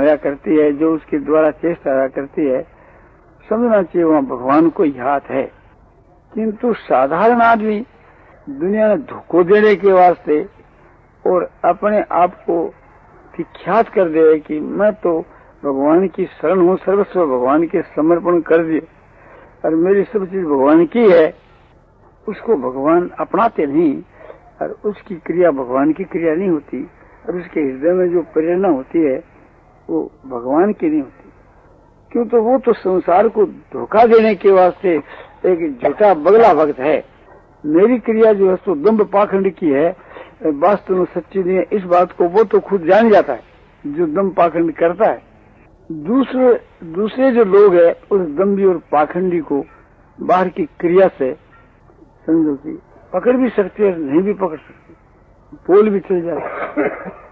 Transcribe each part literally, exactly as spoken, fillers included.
होया करती है, जो उसके द्वारा चेष्टा होया करती है, समझना चाहिए वहाँ भगवान को ही हाथ है। किंतु साधारण आदमी दुनिया में धोखो देने के वास्ते और अपने आप को विख्यात कर दे कि मैं तो भगवान की शरण हूँ, सर्वस्व भगवान के समर्पण कर दिए और मेरी सब चीज भगवान की है, उसको भगवान अपनाते नहीं और उसकी क्रिया भगवान की क्रिया नहीं होती और उसके हृदय में जो प्रेरणा होती है वो भगवान की नहीं होती। क्यों? तो वो तो संसार को धोखा देने के वास्ते एक झूठा बगला भक्त है। मेरी क्रिया जो है सो दम्भ पाखंड की है, वास्तव में सच्ची नहीं है। इस बात को वो तो खुद जान जाता है जो दम्भ पाखंड करता है। दूसरे दूसरे जो लोग हैं उस दम्भी और पाखंडी को बाहर की क्रिया से समझो कि पकड़ भी सकते हैं, नहीं भी पकड़ सकते, बोल भी चल जाते।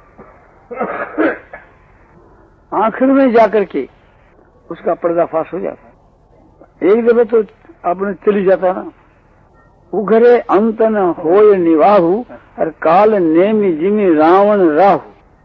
आखिर में जाकर के उसका पर्दाफाश हो जाता है। एक दफे तो आपने चली जाता ना, उघरे अंत न होय निवाहु और काल नेमि जिमि रावण राहु,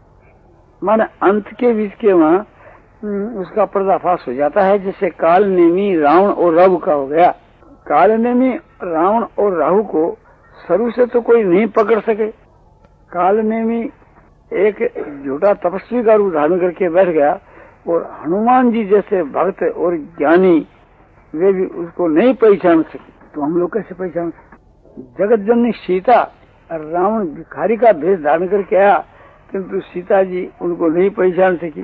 माने अंत के बीच के वहां उसका पर्दाफाश हो जाता है, जैसे काल नेमी रावण और राहु का हो गया। काल नेमी रावण और राहु को शुरू से तो कोई नहीं पकड़ सके। काल नेमी एक झूठा तपस्वी का रूप धारण करके बैठ गया और हनुमान जी जैसे भक्त और ज्ञानी वे भी उसको नहीं पहचान सके। तो हम लोग कैसे पहचान सके? जगत जननी सीता और रावण भिखारी का भेष धारण करके आया, किंतु सीता जी उनको नहीं पहचान सकी।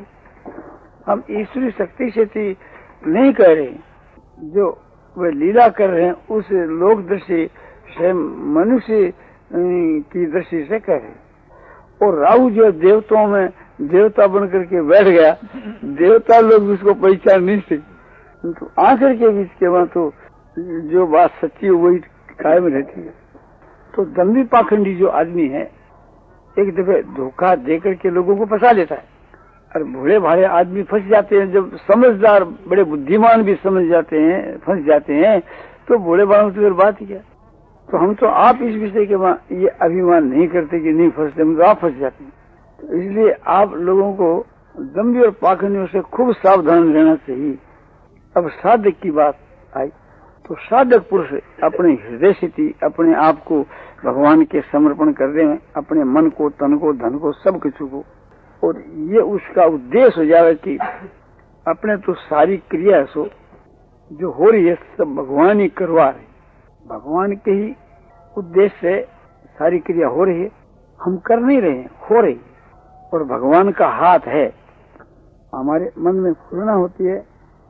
हम ईश्वरी शक्ति से नहीं कह रहे, जो वे लीला कर रहे हैं उस लोक दृष्टि से, मनुष्य की दृष्टि से कह रहे। और राहु जो देवताओं में देवता बन करके बैठ गया, देवता लोग उसको पहचान नहीं सके। तो आखिर के बीच के वहां तो जो बात सच्ची वही कायम रहती है। तो दम्भी पाखंडी जो आदमी है एक दफे धोखा देकर के लोगों को फंसा लेता है और भोले भाले आदमी फंस जाते हैं। जब समझदार बड़े बुद्धिमान भी समझ जाते हैं, फंस जाते हैं, तो भोले भालों से फिर बात ही क्या। तो हम तो आप इस विषय के वहां ये अभिमान नहीं करते कि नहीं फंसते, हम तो आप फंस जाते हैं। तो इसलिए आप लोगों को दम्भी और पाखंडियों से खूब सावधान रहना चाहिए। अब साधक की बात आई तो साधक पुरुष अपने हृदय स्थिति, अपने आप को भगवान के समर्पण कर दे, अपने मन को, तन को, धन को, सब कुछ को, और ये उसका उद्देश्य हो जाए कि अपने तो सारी क्रिया सो जो हो रही है सब भगवान ही करवा रहे, भगवान के ही उद्देश्य से सारी क्रिया हो रही है, हम कर नहीं रहे हैं, हो रही है। और भगवान का हाथ है। हमारे मन में पूर्णा होती है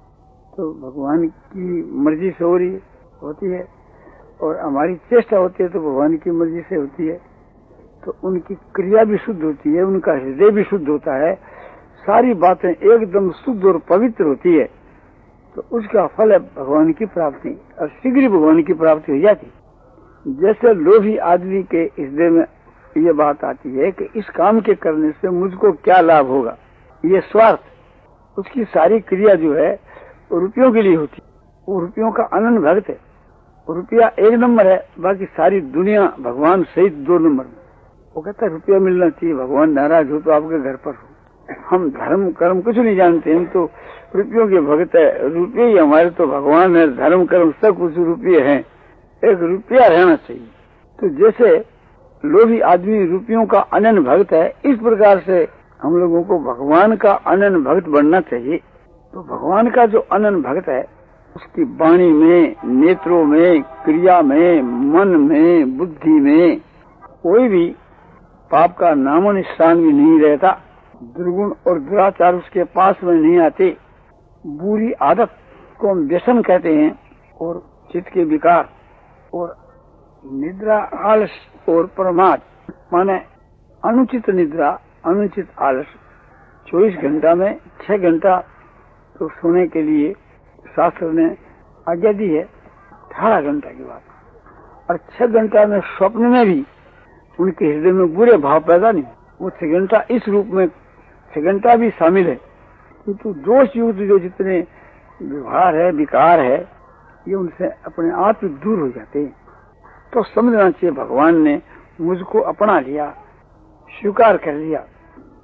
तो भगवान की मर्जी से हो रही होती है, और हमारी चेष्टा होती है तो भगवान की मर्जी से होती है। तो उनकी क्रिया भी शुद्ध होती है, उनका हृदय भी शुद्ध होता है, सारी बातें एकदम शुद्ध और पवित्र होती है। तो उसका फल है भगवान की प्राप्ति, और शीघ्र भगवान की प्राप्ति हो जाती। जैसे लोभी आदमी के हृदय में ये बात आती है कि इस काम के करने से मुझको क्या लाभ होगा, ये स्वार्थ, उसकी सारी क्रिया जो है रुपयों के लिए होती है। वो रुपयों का अनन्य भक्त है। रुपया एक नंबर है, बाकी सारी दुनिया भगवान सहित दो नंबर में। वो कहता है रुपया मिलना चाहिए, भगवान नाराज हो तो आपके घर पर हो। हम धर्म कर्म कुछ नहीं जानते, हम तो रुपयों के भक्त है। रुपये ही हमारे तो भगवान है, धर्म कर्म सब कुछ रुपये हैं, एक रुपया रहना चाहिए। तो जैसे लोभी आदमी रुपयों का अनन्य भक्त है, इस प्रकार से हम लोगों को भगवान का अनन्य भक्त बनना चाहिए। तो भगवान का जो अनन्य भक्त है उसकी वाणी में, नेत्रों में, क्रिया में, मन में, बुद्धि में कोई भी पाप का नामो निशान भी नहीं रहता। दुर्गुण और दुराचार उसके पास में नहीं आते। बुरी आदत को हम व्यसन कहते हैं, और चित्त के विकार, और निद्रा, आलस और प्रमाद, माने अनुचित निद्रा, अनुचित आलस। चौबीस घंटा में छह घंटा तो सोने के लिए शास्त्र ने आज्ञा दी है, अठारह घंटा की बात। और छह घंटा में स्वप्न में भी उनके हृदय में बुरे भाव पैदा नहीं। वो छह घंटा इस रूप में छह घंटा भी शामिल है, किंतु दोष युक्त जो जितने व्यवहार है, विकार है, ये उनसे अपने आप ही दूर हो जाते हैं। तो समझना चाहिए भगवान ने मुझको अपना लिया, स्वीकार कर लिया,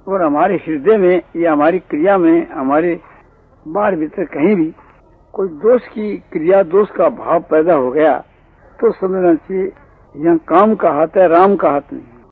और हमारे हृदय में या हमारी क्रिया में, हमारे बाहर भीतर कहीं भी कोई दोष की क्रिया, दोष का भाव पैदा हो गया तो समझना चाहिए यहाँ काम का हाथ है, राम का हाथ नहीं।